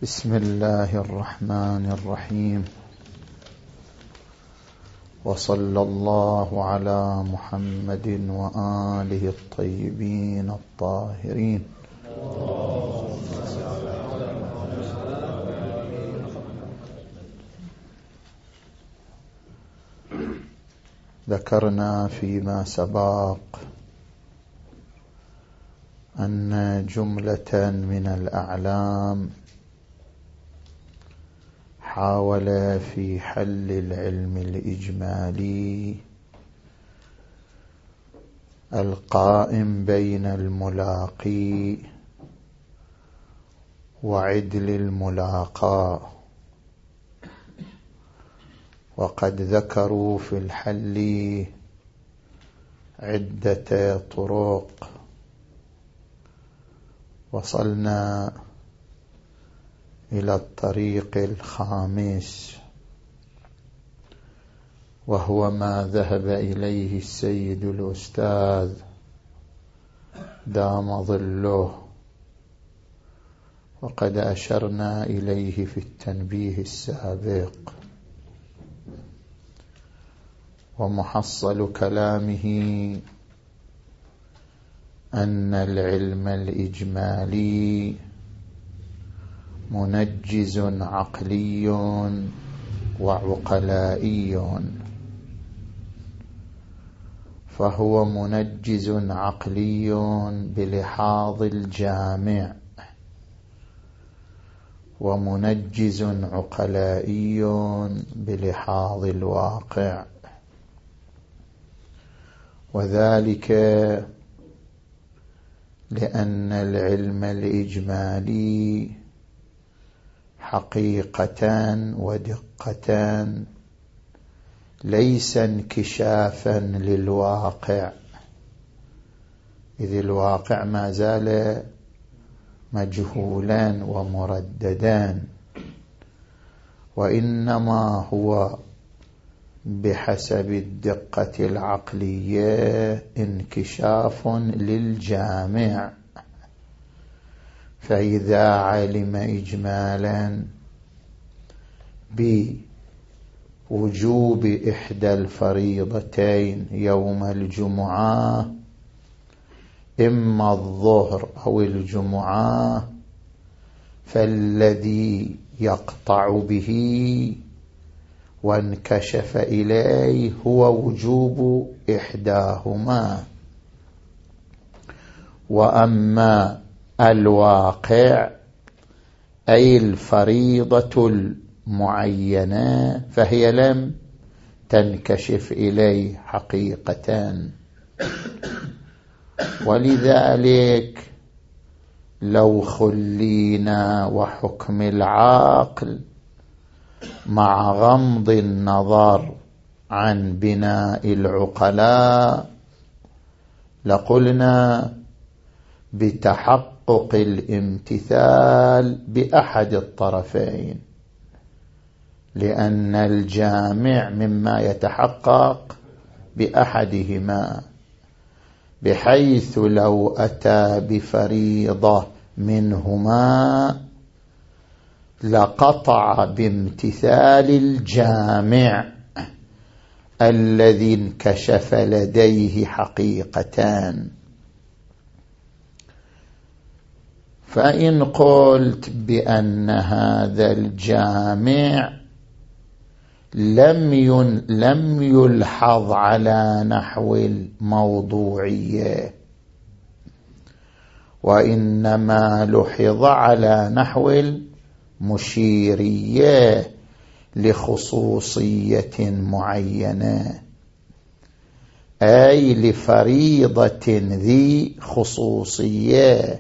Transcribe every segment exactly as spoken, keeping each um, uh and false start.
بسم الله الرحمن الرحيم، وصلى الله على محمد وآله الطيبين الطاهرين. ذكرنا فيما سبق أن جملة من الأعلام حاول في حل العلم الإجمالي القائم بين الملاقي وعدل الملاقى، وقد ذكروا في الحل عدة طرق. وصلنا إلى الطريق الخامس، وهو ما ذهب إليه السيد الأستاذ دام ظله، وقد أشرنا إليه في التنبيه السابق. ومحصل كلامه أن العلم الإجمالي منجز عقلي وعقلائي، فهو منجز عقلي بلحاظ الجامع، ومنجز عقلائي بلحاظ الواقع، وذلك لأن العلم الإجمالي حقيقة ودقة ليس انكشافا للواقع، إذ الواقع ما زال مجهولا ومرددا، وإنما هو بحسب الدقة العقلية انكشاف للجامع. فإذا علم إجمالا بوجوب إحدى الفريضتين يوم الجمعة، إما الظهر أو الجمعة، فالذي يقطع به وانكشف إليه هو وجوب إحداهما. وأما الواقع أي الفريضة المعينة فهي لم تنكشف إليه حقيقة. ولذلك لو خلينا وحكم العقل مع غمض النظر عن بناء العقلاء لقلنا بتحقق الامتثال بأحد الطرفين، لأن الجامع مما يتحقق بأحدهما، بحيث لو أتى بفريضة منهما لقطع بامتثال الجامع الذي انكشف لديه حقيقتان. فإن قلت بأن هذا الجامع لم لم يلحظ على نحو الموضوعية، وإنما لحظ على نحو المشيرية لخصوصية معينة، أي لفريضة ذي خصوصية،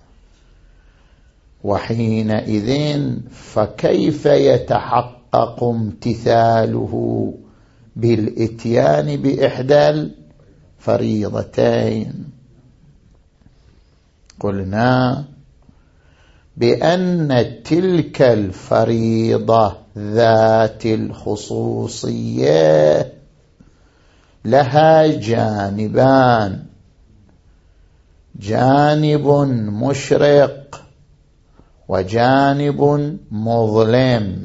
وحينئذ فكيف يتحقق امتثاله بالإتيان بإحدى الفريضتين؟ قلنا بأن تلك الفريضة ذات الخصوصية لها جانبان، جانب مشرق وجانب مظلم.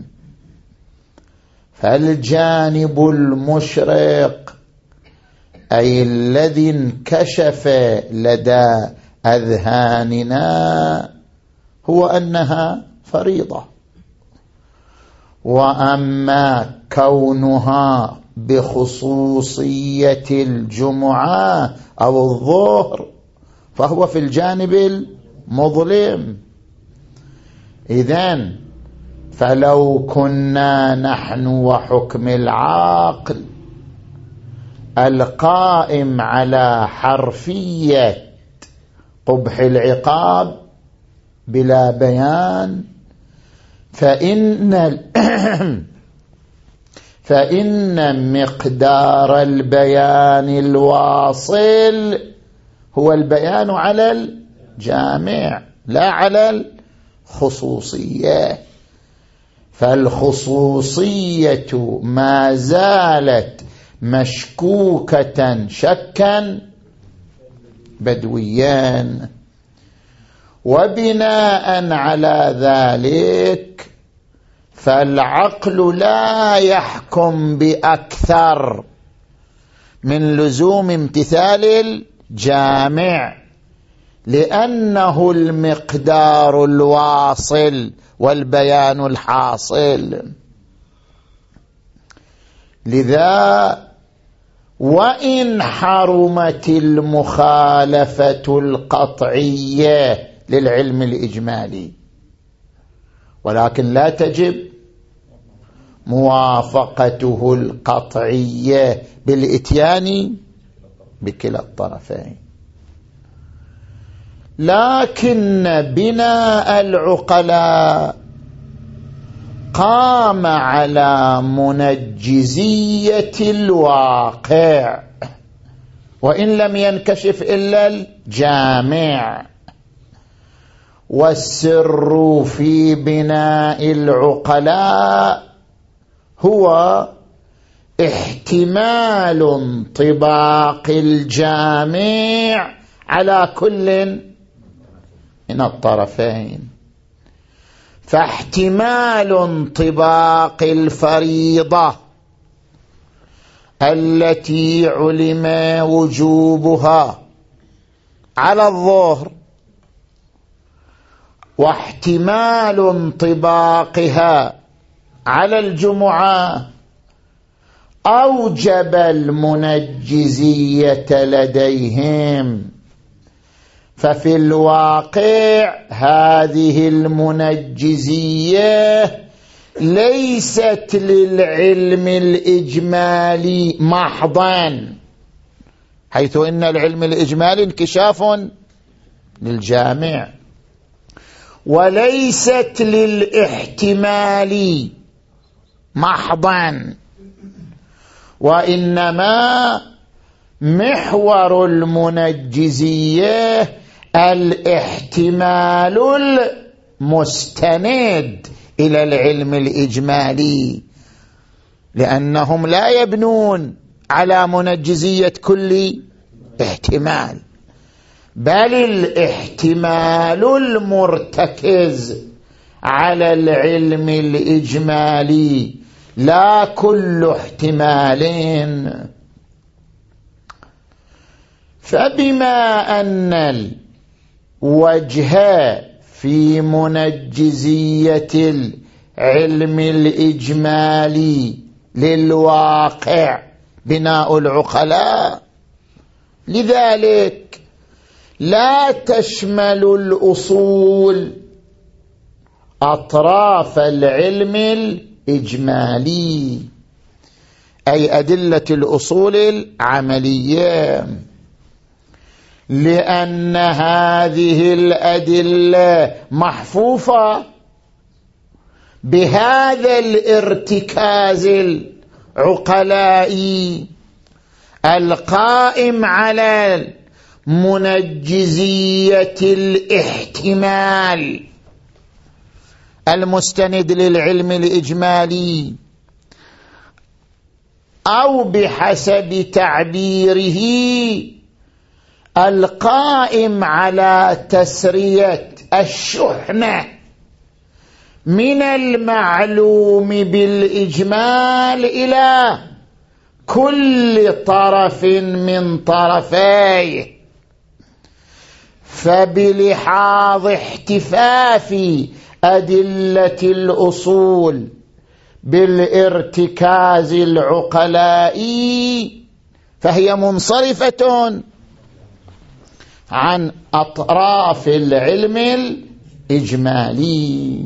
فالجانب المشرق أي الذي انكشف لدى أذهاننا هو أنها فريضة، وأما كونها بخصوصية الجمعة أو الظهر فهو في الجانب المظلم. إذن فلو كنا نحن وحكم العقل القائم على حرفية قبح العقاب بلا بيان فإن فإن مقدار البيان الواصل هو البيان على الجامع لا على الخصوصية. فالخصوصية ما زالت مشكوكة شكا بدويا. وبناء على ذلك فالعقل لا يحكم بأكثر من لزوم امتثال الجامع، لأنه المقدار الواصل والبيان الحاصل. لذا وإن حرمت المخالفة القطعية للعلم الإجمالي ولكن لا تجب موافقته القطعية بالإتيان بكلا الطرفين. لكن بناء العقلاء قام على منجزية الواقع وإن لم ينكشف إلا الجامع. والسر في بناء العقلاء هو احتمال انطباق الجامع على كل من الطرفين. فاحتمال انطباق الفريضة التي علم وجوبها على الظهر واحتمال انطباقها على الجمعة أوجب المنجزية لديهم. ففي الواقع هذه المنجزية ليست للعلم الإجمالي محضا، حيث إن العلم الإجمالي انكشاف للجامع، وليست للاحتمال محضا، وإنما محور المنجزية الاحتمال المستند إلى العلم الإجمالي، لأنهم لا يبنون على منجزية كل احتمال، بل الاحتمال المرتكز على العلم الإجمالي لا كل احتمال. فبما أن الوجه في منجزية العلم الإجمالي للواقع بناء العقلاء، لذلك لا تشمل الأصول أطراف العلم الإجمالي، أي أدلة الأصول العملية، لأن هذه الأدلة محفوفة بهذا الارتكاز العقلائي القائم على منجزية الاحتمال المستند للعلم الإجمالي، أو بحسب تعبيره القائم على تسرية الشحنة من المعلوم بالإجمال إلى كل طرف من طرفيه، فبلحاظ احتفاف أدلة الأصول بالارتكاز العقلائي فهي منصرفة عن أطراف العلم الإجمالي.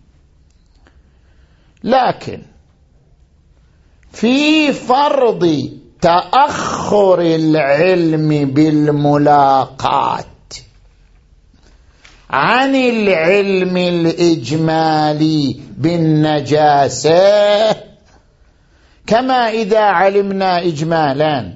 لكن في فرض تأخر العلم بالملاقات عن العلم الإجمالي بالنجاسة، كما إذا علمنا إجمالا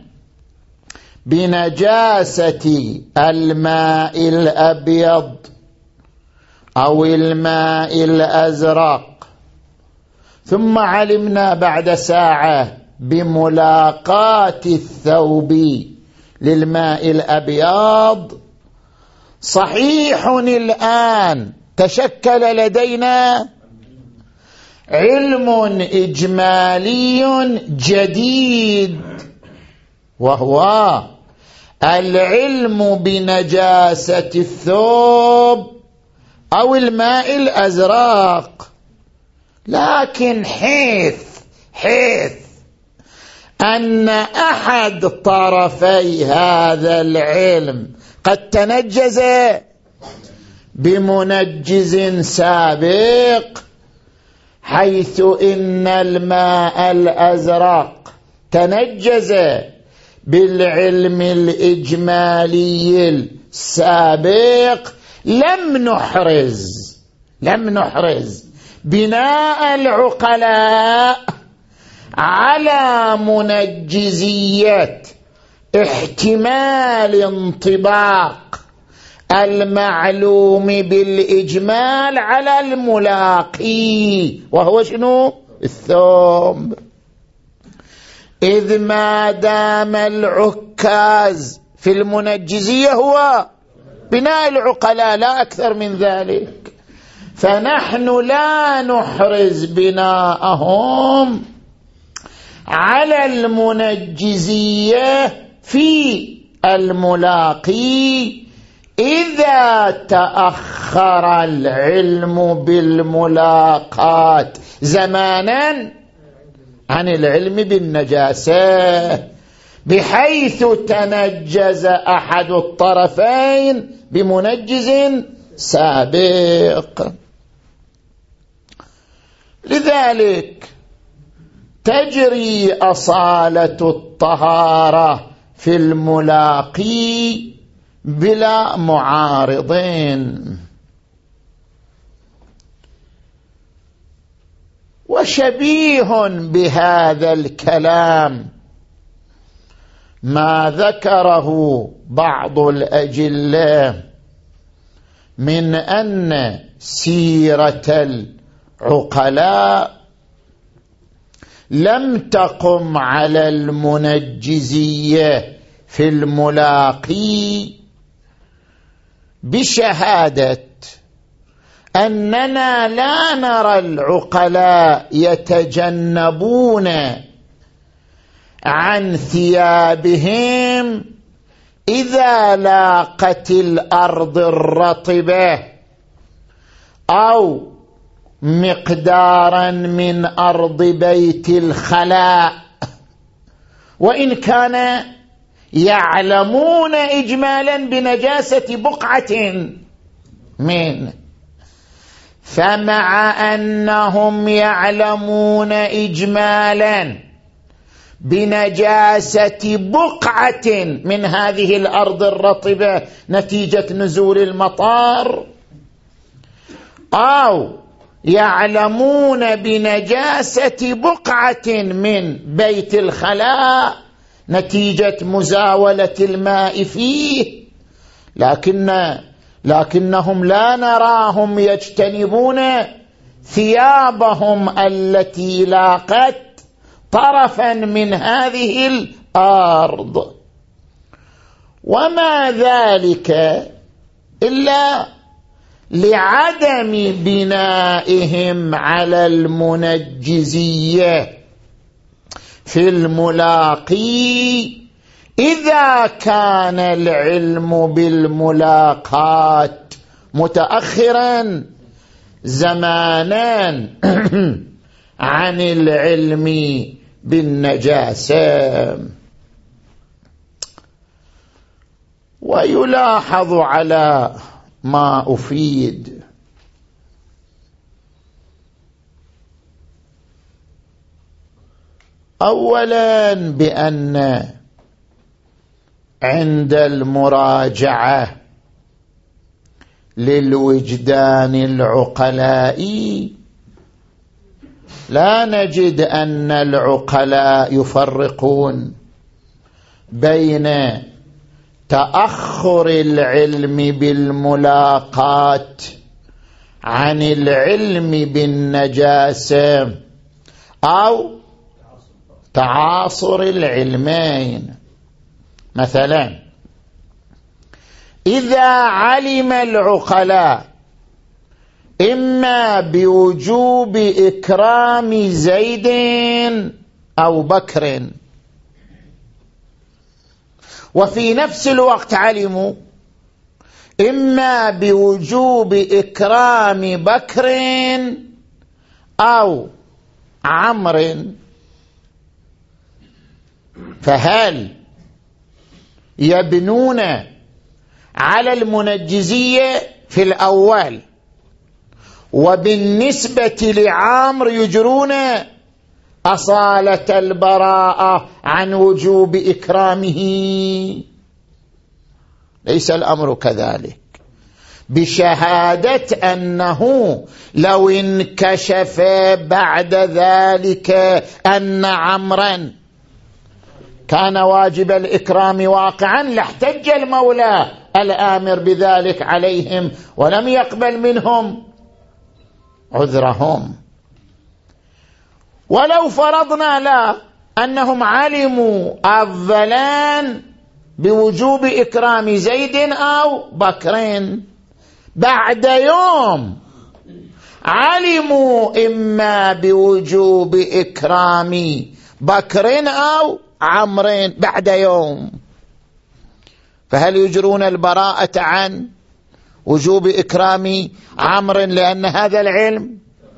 بنجاسة الماء الأبيض أو الماء الأزرق، ثم علمنا بعد ساعة بملاقاة الثوب للماء الأبيض، صحيح الآن تشكل لدينا علم إجمالي جديد، وهو العلم بنجاسة الثوب أو الماء الأزرق. لكن حيث حيث أن أحد طرفي هذا العلم قد تنجز بمنجز سابق، حيث إن الماء الأزرق تنجز بالعلم الإجمالي السابق، لم نحرز لم نحرز بناء العقلاء على منجزية احتمال انطباق المعلوم بالإجمال على الملاقي، وهو شنو؟ الثوب. إذ ما دام العكاز في المنجزية هو بناء العقلاء لا أكثر من ذلك، فنحن لا نحرز بناءهم على المنجزية في الملاقي إذا تأخر العلم بالملاقات زمانا عن العلم بالنجاسة، بحيث تنجز أحد الطرفين بمنجز سابق. لذلك تجري أصالة الطهارة في الملاقي بلا معارضين. وشبيه بهذا الكلام ما ذكره بعض الأجلاء من أن سيرة العقلاء لم تقم على المنجزية في الملاقي بشهادة أننا لا نرى العقلاء يتجنبون عن ثيابهم إذا لاقت الأرض الرطبة أو مقدارا من أرض بيت الخلاء، وإن كان يعلمون إجمالا بنجاسة بقعة منه. فمع أنهم يعلمون إجمالا بنجاسة بقعة من هذه الأرض الرطبة نتيجة نزول المطار، أو يعلمون بنجاسة بقعة من بيت الخلاء نتيجة مزاولة الماء فيه، لكن لكنهم لا نراهم يجتنبون ثيابهم التي لاقت طرفا من هذه الأرض. وما ذلك إلا لعدم بنائهم على المنجزية في الملاقي إذا كان العلم بالملاقات متأخرا زمانا عن العلم بالنجاسة. ويلاحظ على ما أفيد أولا بأن عند المراجعة للوجدان العقلائي لا نجد أن العقلاء يفرقون بين تأخر العلم بالملاقات عن العلم بالنجاسة أو تعاصر العلمين. مثلا إذا علم العقلاء إما بوجوب إكرام زيد أو بكر، وفي نفس الوقت علموا إما بوجوب إكرام بكر أو عمرو، فهل يبنون على المنجزية في الأول وبالنسبة لعامر يجرون أصالة البراءة عن وجوب إكرامه؟ ليس الأمر كذلك، بشهادة أنه لو انكشف بعد ذلك أن عمرا كان واجب الإكرام واقعا لاحتج المولى الآمر بذلك عليهم ولم يقبل منهم عذرهم. ولو فرضنا لا أنهم علموا أولا بوجوب إكرام زيد أو بكر، بعد يوم علموا إما بوجوب إكرام بكر أو عمرو بعد يوم، فهل يجرون البراءة عن وجوب إكرام عمرو لأن هذا العلم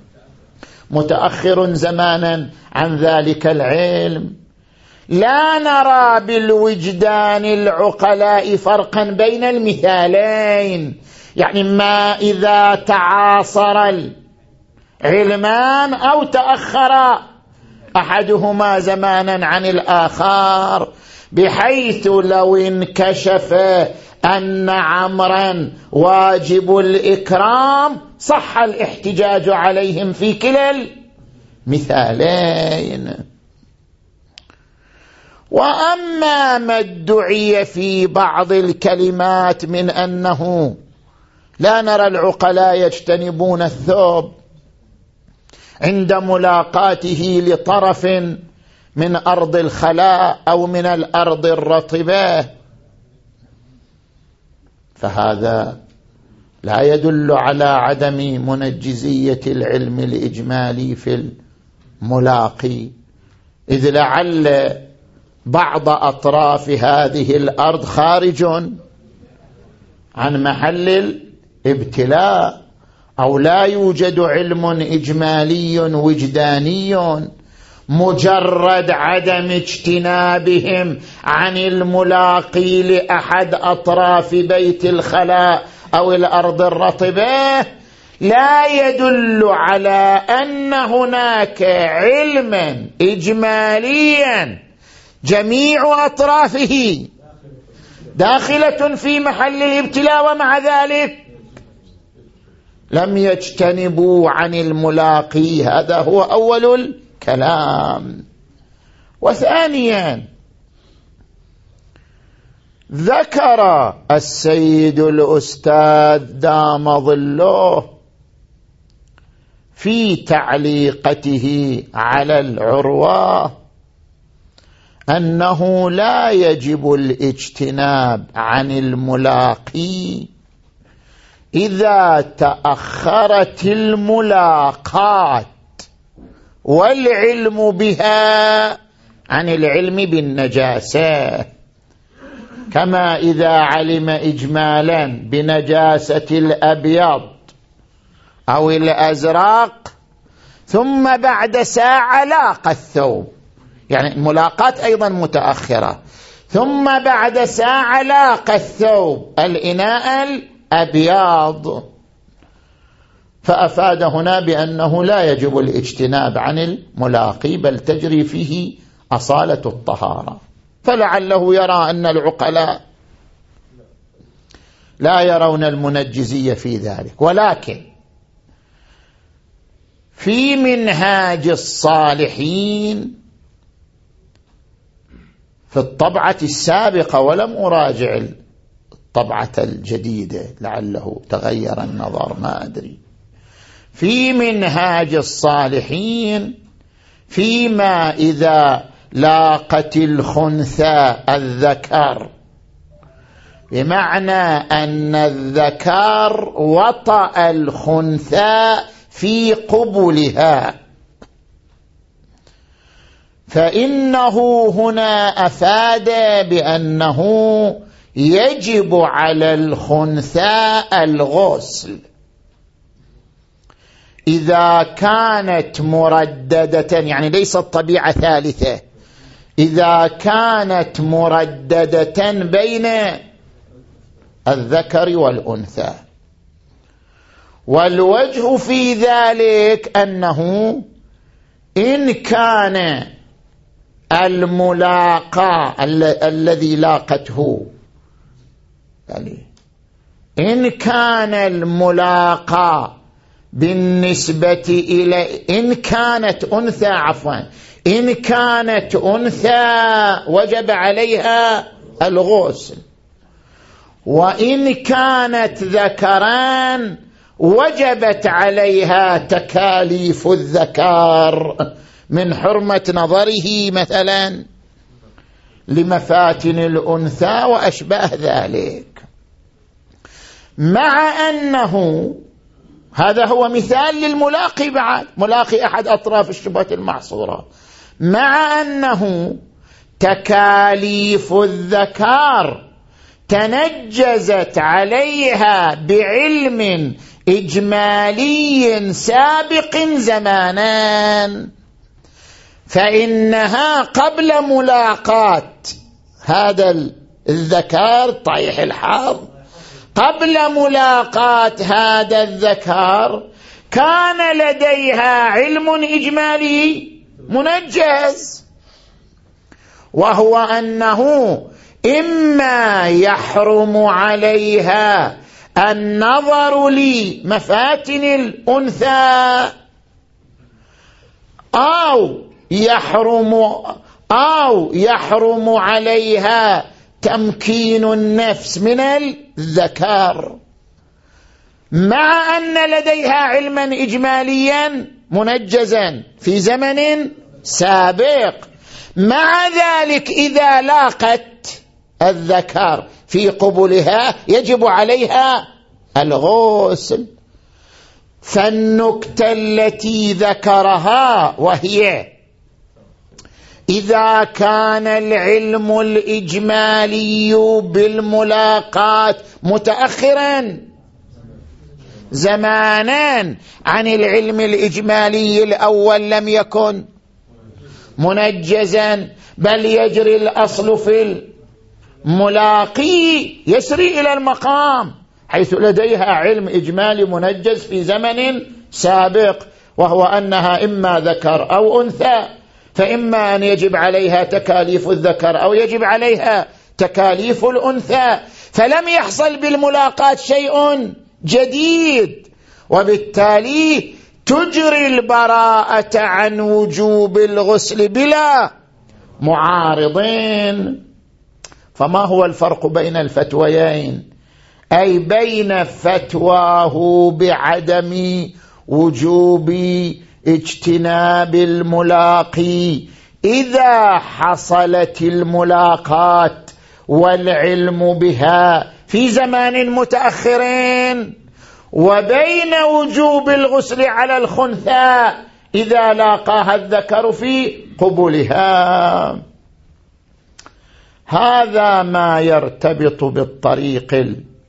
متأخر زمانا عن ذلك العلم؟ لا نرى بالوجدان العقلاء فرقا بين المثالين، يعني ما إذا تعاصر العلمان أو تأخر أحدهما زمانا عن الآخر، بحيث لو انكشف أن عمرا واجب الإكرام صح الاحتجاج عليهم في كلا المثالين. وأما ما ادعي في بعض الكلمات من أنه لا نرى العقلاء يجتنبون الثوب عند ملاقاته لطرف من أرض الخلاء أو من الأرض الرطبة، فهذا لا يدل على عدم منجزية العلم الإجمالي في الملاقي، إذ لعل بعض أطراف هذه الأرض خارج عن محل الابتلاء، أو لا يوجد علم إجمالي وجداني مجرد عدم اجتنابهم عن الملاقي لأحد أطراف بيت الخلاء أو الأرض الرطبة لا يدل على أن هناك علما إجماليا جميع أطرافه داخلة في محل الابتلاء، ومع ذلك لم يجتنبوا عن الملاقي. هذا هو أول الكلام. وثانيا ذكر السيد الأستاذ دام ظله في تعليقته على العروة أنه لا يجب الاجتناب عن الملاقي إذا تأخرت الملاقات والعلم بها عن العلم بالنجاسة، كما إذا علم إجمالا بنجاسة الأبيض أو الأزرق ثم بعد ساعة لاقى الثوب، يعني الملاقات أيضا متأخرة، ثم بعد ساعة لاقى الثوب الإناء الأبيض، فأفاد هنا بأنه لا يجب الاجتناب عن الملاقي بل تجري فيه أصالة الطهارة. فلعله يرى أن العقلاء لا يرون المنجزية في ذلك. ولكن في منهاج الصالحين في الطبعة السابقة، ولم أراجع الطبعة الجديدة لعله تغير النظر ما أدري، في منهاج الصالحين فيما إذا لاقت الخنثى الذكر، بمعنى أن الذكر وطأ الخنثى في قبلها، فإنه هنا أفاد بأنه يجب على الخنثى الغسل إذا كانت مرددة، يعني ليست طبيعة ثالثة، إذا كانت مرددة بين الذكر والأنثى. والوجه في ذلك أنه إن كان الملاقى الذي لاقته، يعني إن كان الملاقى بالنسبة إلى إن كانت أنثى عفوا إن كانت أنثى وجب عليها الغسل، وإن كانت ذكران وجبت عليها تكاليف الذكر من حرمة نظره مثلا لمفاتن الأنثى وأشباه ذلك، مع أنه هذا هو مثال للملاقي بعد ملاقي أحد أطراف الشبهة المحصورة، مع أنه تكاليف الذكر تنجزت عليها بعلم إجمالي سابق زمانا، فإنها قبل ملاقاة هذا الذكر طيح الحظ، قبل ملاقاة هذا الذكر كان لديها علم إجمالي منجز، وهو أنه إما يحرم عليها النظر لمفاتن الأنثى أو يحرم أو يحرم عليها تمكين النفس من الذكر، مع أن لديها علما إجماليا منجزا في زمن سابق. مع ذلك إذا لاقت الذكر في قبلها يجب عليها الغسل. فالنكتة التي ذكرها وهي إذا كان العلم الإجمالي بالملاقات متأخرا زمانا عن العلم الإجمالي الأول لم يكن منجزا، بل يجري الأصل في الملاقي يسري إلى المقام حيث لديها علم إجمالي منجز في زمن سابق، وهو أنها إما ذكر أو أنثى، فإما أن يجب عليها تكاليف الذكر أو يجب عليها تكاليف الأنثى، فلم يحصل بالملاقات شيء جديد، وبالتالي تجري البراءة عن وجوب الغسل بلا معارضين. فما هو الفرق بين الفتويين؟ أي بين فتواه بعدم وجوب اجتناب الملاقي إذا حصلت الملاقات والعلم بها في زمان متأخرين، وبين وجوب الغسل على الخنثى إذا لاقاها الذكر في قبلها. هذا ما يرتبط بالطريق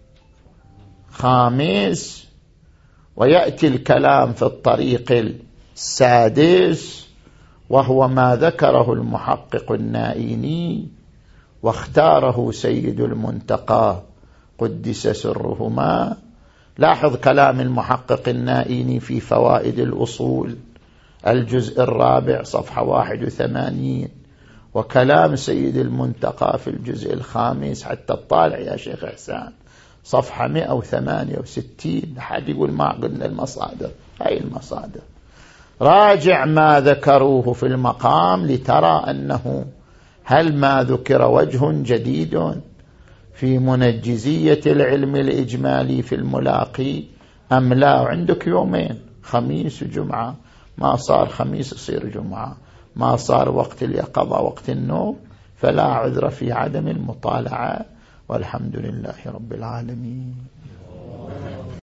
الخامس. ويأتي الكلام في الطريق السادس، وهو ما ذكره المحقق النائيني واختاره سيد المنتقى قدس سرهما. لاحظ كلام المحقق النائيني في فوائد الأصول الجزء الرابع صفحة واحد وثمانين، وكلام سيد المنتقى في الجزء الخامس حتى الطالع يا شيخ إحسان صفحة مئة وثمانية وستين. حد يقول ما قلنا المصادر، هاي المصادر. راجع ما ذكروه في المقام لترى أنه هل ما ذكر وجه جديد في منجزية العلم الإجمالي في الملاقي أم لا. عندك يومين، خميس وجمعة، ما صار خميس يصير جمعة، ما صار وقت اليقظة وقت النوم، فلا عذر في عدم المطالعة. والحمد لله رب العالمين.